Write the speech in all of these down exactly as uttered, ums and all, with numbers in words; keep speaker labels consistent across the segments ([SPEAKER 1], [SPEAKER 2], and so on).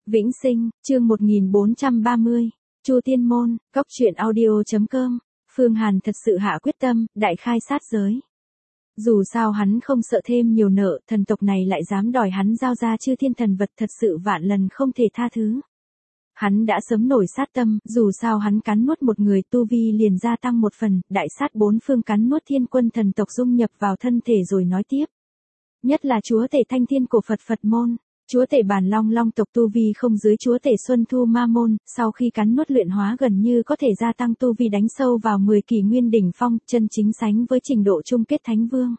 [SPEAKER 1] Vĩnh Sinh, chương một nghìn bốn trăm ba mươi. Chu Tiên Môn, Cóc Truyện Audio chấm com. Phương Hàn thật sự hạ quyết tâm, đại khai sát giới. Dù sao hắn không sợ thêm nhiều nợ, thần tộc này lại dám đòi hắn giao ra chư thiên thần vật, thật sự vạn lần không thể tha thứ. Hắn đã sớm nổi sát tâm, dù sao hắn cắn nuốt một người tu vi liền gia tăng một phần, đại sát bốn phương cắn nuốt thiên quân thần tộc dung nhập vào thân thể rồi nói tiếp. Nhất là chúa tể thanh thiên cổ Phật Phật môn. Chúa tể Bàn Long Long tộc tu vi không dưới chúa tể Xuân Thu Ma môn, sau khi cắn nuốt luyện hóa gần như có thể gia tăng tu vi đánh sâu vào mười kỷ nguyên đỉnh phong, chân chính sánh với trình độ chung kết thánh vương.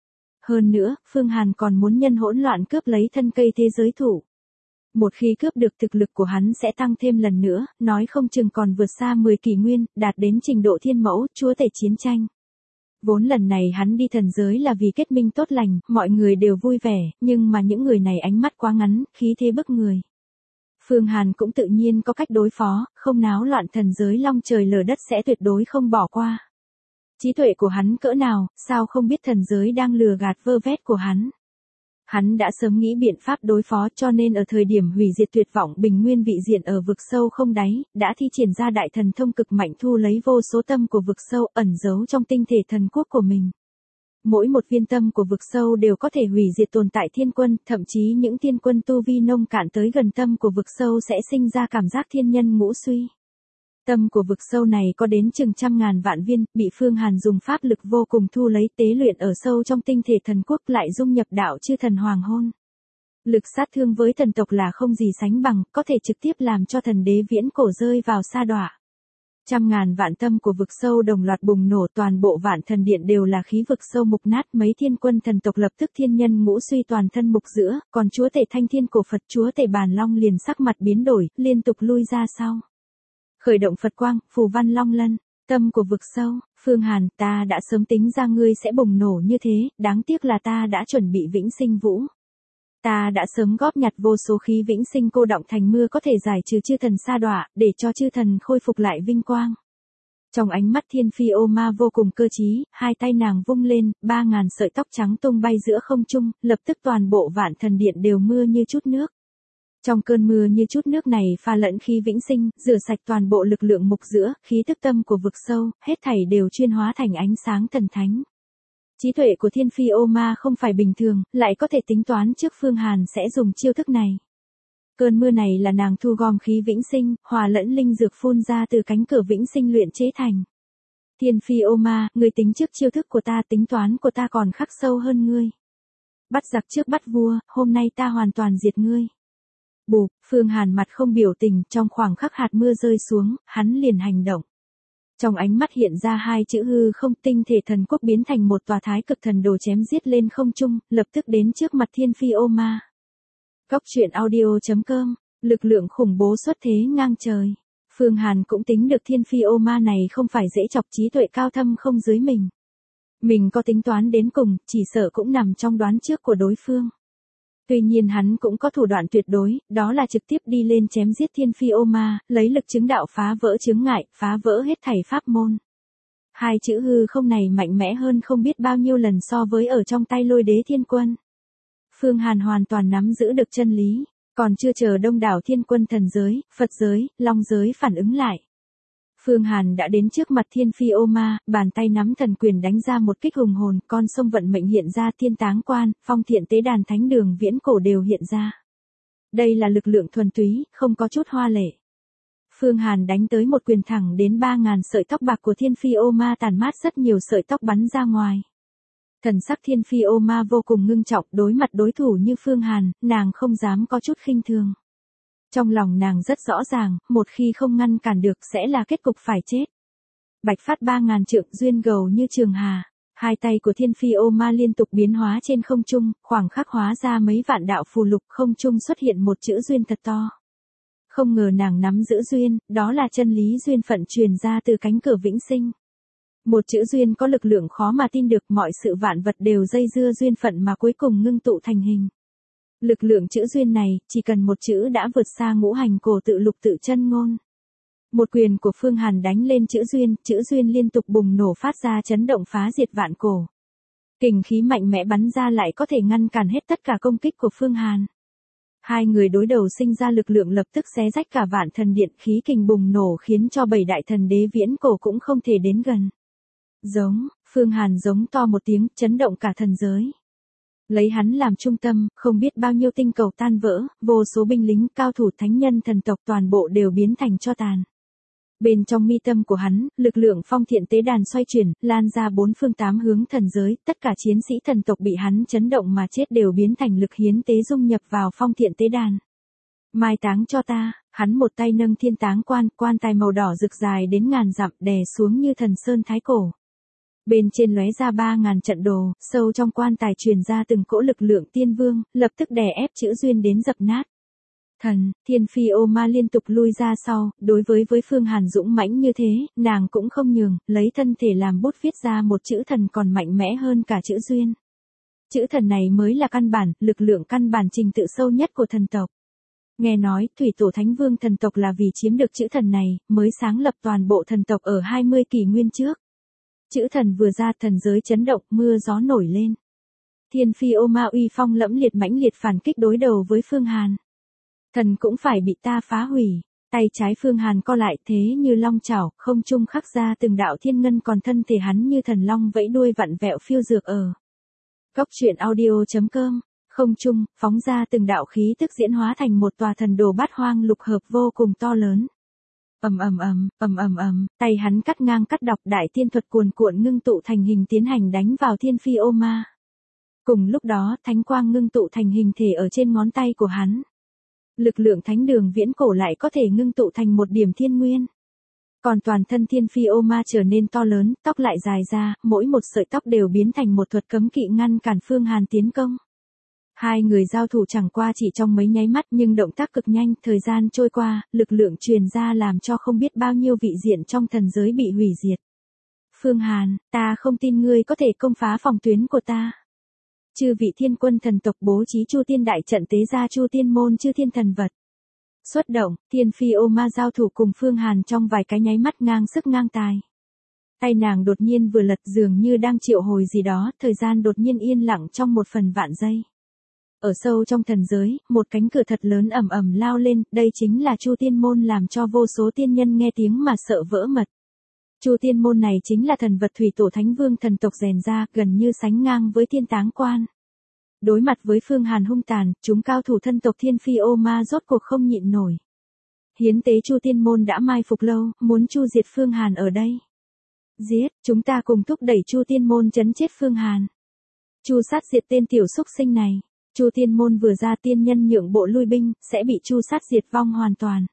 [SPEAKER 1] Hơn nữa, Phương Hàn còn muốn nhân hỗn loạn cướp lấy thân cây thế giới thủ. Một khi cướp được, thực lực của hắn sẽ tăng thêm lần nữa, nói không chừng còn vượt xa mười kỷ nguyên, đạt đến trình độ thiên mẫu, chúa tể chiến tranh. Vốn lần này hắn đi thần giới là vì kết minh tốt lành, mọi người đều vui vẻ, nhưng mà những người này ánh mắt quá ngắn, khí thế bức người. Phương Hàn cũng tự nhiên có cách đối phó, không náo loạn thần giới long trời lở đất sẽ tuyệt đối không bỏ qua. Trí tuệ của hắn cỡ nào, sao không biết thần giới đang lừa gạt vơ vét của hắn. Hắn đã sớm nghĩ biện pháp đối phó, cho nên ở thời điểm hủy diệt tuyệt vọng bình nguyên vị diện ở vực sâu không đáy, đã thi triển ra đại thần thông cực mạnh thu lấy vô số tâm của vực sâu ẩn giấu trong tinh thể thần quốc của mình. Mỗi một viên tâm của vực sâu đều có thể hủy diệt tồn tại thiên quân, thậm chí những thiên quân tu vi nông cạn tới gần tâm của vực sâu sẽ sinh ra cảm giác thiên nhân ngũ suy. Tâm của vực sâu này có đến chừng trăm ngàn vạn viên, bị Phương Hàn dùng pháp lực vô cùng thu lấy tế luyện ở sâu trong tinh thể thần quốc, lại dung nhập đạo chư thần hoàng hôn. Lực sát thương với thần tộc là không gì sánh bằng, có thể trực tiếp làm cho thần đế viễn cổ rơi vào sa đọa. Trăm ngàn vạn tâm của vực sâu đồng loạt bùng nổ, toàn bộ vạn thần điện đều là khí vực sâu mục nát, mấy thiên quân thần tộc lập tức thiên nhân ngũ suy toàn thân mục giữa, còn chúa tể thanh thiên cổ Phật chúa tể Bàn Long liền sắc mặt biến đổi, liên tục lui ra sau. Khởi động Phật quang, phù văn long lân, tâm của vực sâu, Phương Hàn, ta đã sớm tính ra ngươi sẽ bùng nổ như thế, đáng tiếc là ta đã chuẩn bị vĩnh sinh vũ. Ta đã sớm góp nhặt vô số khí vĩnh sinh cô đọng thành mưa có thể giải trừ chư thần sa đọa, để cho chư thần khôi phục lại vinh quang. Trong ánh mắt Thiên Phi ô ma vô cùng cơ trí, hai tay nàng vung lên, ba ngàn sợi tóc trắng tung bay giữa không trung, lập tức toàn bộ vạn thần điện đều mưa như chút nước. Trong cơn mưa như chút nước này pha lẫn khí vĩnh sinh, rửa sạch toàn bộ lực lượng mục giữa, khí tức tâm của vực sâu, hết thảy đều chuyên hóa thành ánh sáng thần thánh. Trí tuệ của Thiên Phi ô ma không phải bình thường, lại có thể tính toán trước Phương Hàn sẽ dùng chiêu thức này. Cơn mưa này là nàng thu gom khí vĩnh sinh, hòa lẫn linh dược phun ra từ cánh cửa vĩnh sinh luyện chế thành. Thiên Phi ô ma, ngươi tính trước chiêu thức của ta, tính toán của ta còn khắc sâu hơn ngươi. Bắt giặc trước bắt vua, hôm nay ta hoàn toàn diệt ngươi. Bụp, Phương Hàn mặt không biểu tình, trong khoảng khắc hạt mưa rơi xuống, hắn liền hành động. Trong ánh mắt hiện ra hai chữ hư không, tinh thể thần quốc biến thành một tòa thái cực thần đồ chém giết lên không trung, lập tức đến trước mặt Thiên Phi ô ma. Cóc Truyện Audio chấm com, lực lượng khủng bố xuất thế ngang trời. Phương Hàn cũng tính được Thiên Phi ô ma này không phải dễ chọc, trí tuệ cao thâm không dưới mình. Mình có tính toán đến cùng, chỉ sợ cũng nằm trong đoán trước của đối phương. Tuy nhiên hắn cũng có thủ đoạn tuyệt đối, đó là trực tiếp đi lên chém giết Thiên Phi ô ma, lấy lực chứng đạo phá vỡ chướng ngại, phá vỡ hết thảy pháp môn. Hai chữ hư không này mạnh mẽ hơn không biết bao nhiêu lần so với ở trong tay Lôi Đế Thiên Quân. Phương Hàn hoàn toàn nắm giữ được chân lý, còn chưa chờ đông đảo thiên quân thần giới, Phật giới, Long giới phản ứng lại. Phương Hàn đã đến trước mặt Thiên Phi ô ma, bàn tay nắm thần quyền đánh ra một kích hùng hồn, con sông vận mệnh hiện ra, thiên táng quan, phong thiện tế đàn thánh đường viễn cổ đều hiện ra. Đây là lực lượng thuần túy, không có chút hoa lệ. Phương Hàn đánh tới một quyền thẳng đến ba ngàn sợi tóc bạc của Thiên Phi ô ma tàn mát rất nhiều sợi tóc bắn ra ngoài. Thần sắc Thiên Phi ô ma vô cùng ngưng trọng, đối mặt đối thủ như Phương Hàn, nàng không dám có chút khinh thường. Trong lòng nàng rất rõ ràng, một khi không ngăn cản được sẽ là kết cục phải chết. Bạch phát ba ngàn trượng duyên gầu như trường hà, hai tay của Thiên Phi ô ma liên tục biến hóa trên không trung, khoảng khắc hóa ra mấy vạn đạo phù lục, không trung xuất hiện một chữ duyên thật to. Không ngờ nàng nắm giữ duyên, đó là chân lý duyên phận truyền ra từ cánh cửa vĩnh sinh. Một chữ duyên có lực lượng khó mà tin được, mọi sự vạn vật đều dây dưa duyên phận mà cuối cùng ngưng tụ thành hình. Lực lượng chữ duyên này, chỉ cần một chữ đã vượt xa ngũ hành cổ tự lục tự chân ngôn. Một quyền của Phương Hàn đánh lên chữ duyên, chữ duyên liên tục bùng nổ phát ra chấn động phá diệt vạn cổ. Kình khí mạnh mẽ bắn ra lại có thể ngăn cản hết tất cả công kích của Phương Hàn. Hai người đối đầu sinh ra lực lượng lập tức xé rách cả vạn thần điện, khí kình bùng nổ khiến cho bảy đại thần đế viễn cổ cũng không thể đến gần. Giống, Phương Hàn giống to một tiếng, chấn động cả thần giới. Lấy hắn làm trung tâm, không biết bao nhiêu tinh cầu tan vỡ, vô số binh lính, cao thủ, thánh nhân thần tộc toàn bộ đều biến thành tro tàn. Bên trong mi tâm của hắn, lực lượng phong thiện tế đàn xoay chuyển, lan ra bốn phương tám hướng thần giới, tất cả chiến sĩ thần tộc bị hắn chấn động mà chết đều biến thành lực hiến tế dung nhập vào phong thiện tế đàn. Mai táng cho ta, hắn một tay nâng thiên táng quan, quan tài màu đỏ rực dài đến ngàn dặm đè xuống như thần sơn thái cổ. Bên trên lóe ra ba ngàn trận đồ, sâu trong quan tài truyền ra từng cỗ lực lượng tiên vương, lập tức đè ép chữ duyên đến dập nát. Thần, Thiên Phi ô ma liên tục lui ra sau, đối với với Phương Hàn dũng mãnh như thế, nàng cũng không nhường, lấy thân thể làm bút viết ra một chữ thần còn mạnh mẽ hơn cả chữ duyên. Chữ thần này mới là căn bản, lực lượng căn bản trình tự sâu nhất của thần tộc. Nghe nói, Thủy Tổ Thánh Vương thần tộc là vì chiếm được chữ thần này, mới sáng lập toàn bộ thần tộc ở hai mươi kỷ nguyên trước. Chữ thần vừa ra, thần giới chấn động, mưa gió nổi lên. Thiên Phi ô ma uy phong lẫm liệt mãnh liệt phản kích đối đầu với Phương Hàn. Thần cũng phải bị ta phá hủy. Tay trái Phương Hàn co lại thế như long chảo, không trung khắc ra từng đạo thiên ngân, còn thân thể hắn như thần long vẫy đuôi vặn vẹo phiêu dược ở. Góc truyện audio chấm com, không trung, phóng ra từng đạo khí tức diễn hóa thành một tòa thần đồ bát hoang lục hợp vô cùng to lớn. Ầm ầm ầm, ầm ầm ầm, tay hắn cắt ngang cắt đọc, đại tiên thuật cuồn cuộn ngưng tụ thành hình tiến hành đánh vào Thiên Phi ô ma. Cùng lúc đó, thánh quang ngưng tụ thành hình thể ở trên ngón tay của hắn. Lực lượng thánh đường viễn cổ lại có thể ngưng tụ thành một điểm thiên nguyên. Còn toàn thân Thiên Phi ô ma trở nên to lớn, tóc lại dài ra, mỗi một sợi tóc đều biến thành một thuật cấm kỵ ngăn cản Phương Hàn tiến công. Hai người giao thủ chẳng qua chỉ trong mấy nháy mắt, nhưng động tác cực nhanh, thời gian trôi qua, lực lượng truyền ra làm cho không biết bao nhiêu vị diện trong thần giới bị hủy diệt. Phương Hàn, ta không tin ngươi có thể công phá phòng tuyến của ta. Chư vị thiên quân thần tộc bố trí Chu Tiên đại trận tế ra Chu Tiên môn chư thiên thần vật. Xuất động, Thiên Phi ô ma giao thủ cùng Phương Hàn trong vài cái nháy mắt ngang sức ngang tài. Tay nàng đột nhiên vừa lật, dường như đang triệu hồi gì đó, thời gian đột nhiên yên lặng trong một phần vạn giây. Ở sâu trong thần giới, một cánh cửa thật lớn ầm ầm lao lên, đây chính là Chu Tiên môn, làm cho vô số tiên nhân nghe tiếng mà sợ vỡ mật. Chu Tiên môn này chính là thần vật Thủy Tổ Thánh Vương thần tộc rèn ra, gần như sánh ngang với Thiên Táng quan. Đối mặt với Phương Hàn hung tàn, chúng cao thủ thân tộc Thiên Phi ô ma rốt cuộc không nhịn nổi. Hiến tế Chu Tiên môn đã mai phục lâu, muốn chu diệt Phương Hàn ở đây. Giết, chúng ta cùng thúc đẩy Chu Tiên môn trấn chết Phương Hàn. Chu sát diệt tên tiểu xúc sinh này. Chu Tiên môn vừa ra, tiên nhân nhượng bộ lui binh, sẽ bị chu sát diệt vong hoàn toàn.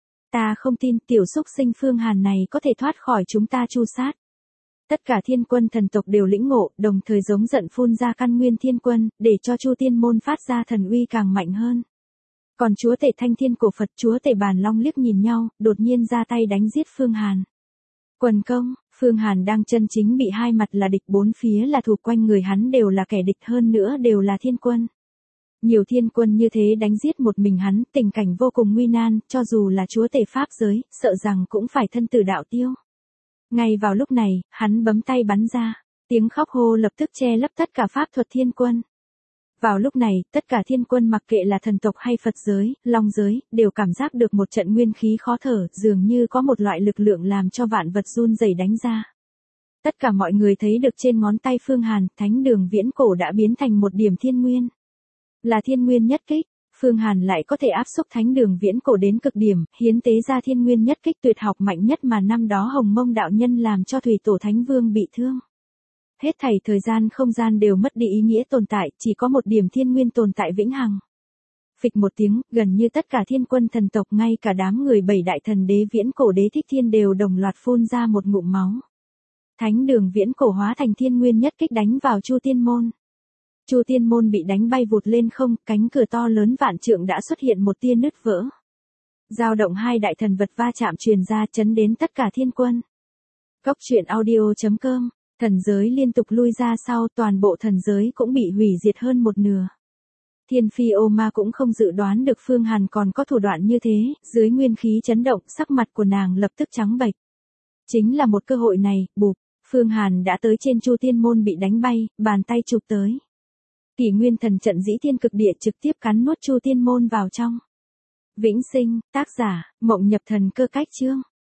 [SPEAKER 1] Ta không tin tiểu xúc sinh Phương Hàn này có thể thoát khỏi chúng ta chu sát. Tất cả thiên quân thần tộc đều lĩnh ngộ, đồng thời giống giận phun ra căn nguyên thiên quân, để cho Chu Tiên môn phát ra thần uy càng mạnh hơn. Còn chúa tể Thanh Thiên cổ Phật, chúa tể Bàn Long liếc nhìn nhau, đột nhiên ra tay đánh giết Phương Hàn. Quần công, Phương Hàn đang chân chính bị hai mặt là địch, bốn phía là thù, quanh người hắn đều là kẻ địch, hơn nữa đều là thiên quân. Nhiều thiên quân như thế đánh giết một mình hắn, tình cảnh vô cùng nguy nan, cho dù là chúa tể pháp giới, sợ rằng cũng phải thân tử đạo tiêu. Ngay vào lúc này, hắn bấm tay bắn ra, tiếng khóc hô lập tức che lấp tất cả pháp thuật thiên quân. Vào lúc này, tất cả thiên quân mặc kệ là thần tộc hay Phật giới, Long giới, đều cảm giác được một trận nguyên khí khó thở, dường như có một loại lực lượng làm cho vạn vật run rẩy đánh ra. Tất cả mọi người thấy được trên ngón tay Phương Hàn, thánh đường viễn cổ đã biến thành một điểm thiên nguyên. Là thiên nguyên nhất kích, Phương Hàn lại có thể áp xúc thánh đường viễn cổ đến cực điểm, hiến tế ra thiên nguyên nhất kích tuyệt học mạnh nhất mà năm đó Hồng Mông đạo nhân làm cho Thủy Tổ Thánh Vương bị thương. Hết thảy thời gian không gian đều mất đi ý nghĩa tồn tại, chỉ có một điểm thiên nguyên tồn tại vĩnh hằng. Phịch một tiếng, gần như tất cả thiên quân thần tộc, ngay cả đám người bảy đại thần đế viễn cổ đế thích thiên đều đồng loạt phun ra một ngụm máu. Thánh đường viễn cổ hóa thành thiên nguyên nhất kích đánh vào Chu Tiên môn. Chu Tiên môn bị đánh bay vụt lên không, cánh cửa to lớn vạn trượng đã xuất hiện một tia nứt vỡ. Dao động hai đại thần vật va chạm truyền ra, chấn đến tất cả thiên quân. Góc truyện audio chấm com, thần giới liên tục lui ra sau, toàn bộ thần giới cũng bị hủy diệt hơn một nửa. Thiên Phi ô ma cũng không dự đoán được Phương Hàn còn có thủ đoạn như thế, dưới nguyên khí chấn động, sắc mặt của nàng lập tức trắng bệch. Chính là một cơ hội này, bụp, Phương Hàn đã tới trên Chu Tiên môn bị đánh bay, bàn tay chụp tới. Kỷ nguyên thần trận dĩ thiên cực địa trực tiếp cắn nuốt Chu Tiên Môn vào trong. Vĩnh sinh, tác giả, Mộng Nhập Thần Cơ Cách Chương.